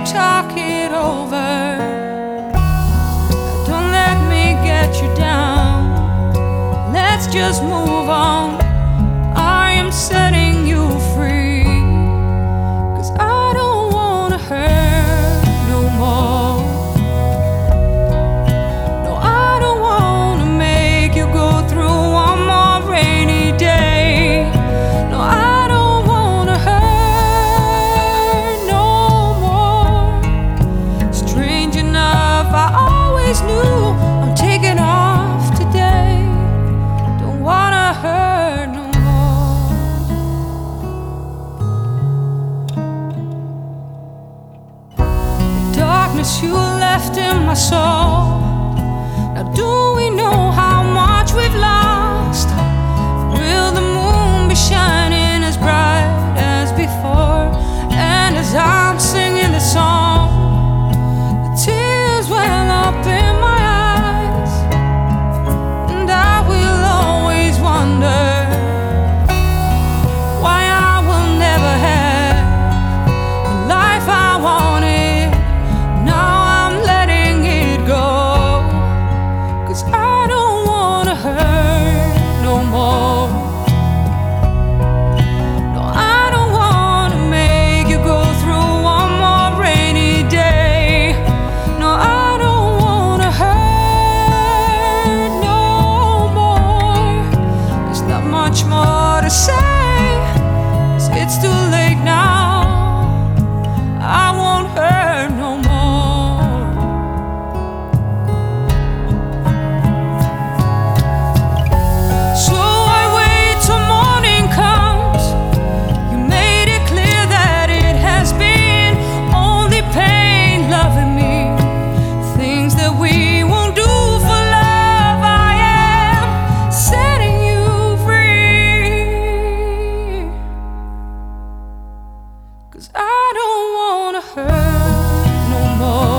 talk it over. Don't let me get you down. Let's just move on. I am setting you free, 'cause I don't wanna hurt no more. No, I don't wanna make you go through one more rainy day. No, I don't wanna hurt no more. Strange enough, I always knew I'm taking off today. Don't wanna hurt no more. The darkness you left in my soul. Now do we know how much we've lost? Will the moon be shining as bright as before? And as I'm singing the song, the tears well up in my eyes, and I will always wonder why I will never have the life I wanted. Now I'm letting it go, 'cause I don't wanna hurt no more. No, I don't wanna make you go through one more rainy day. No, I don't wanna hurt no more. There's not much more to say, 'cause it's too late now. I won't hurt no more. So I wait till morning comes. You made it clear that it has been only pain loving me. Things that we won't do for love. I am setting you free, 'cause I don't wanna hurt no more.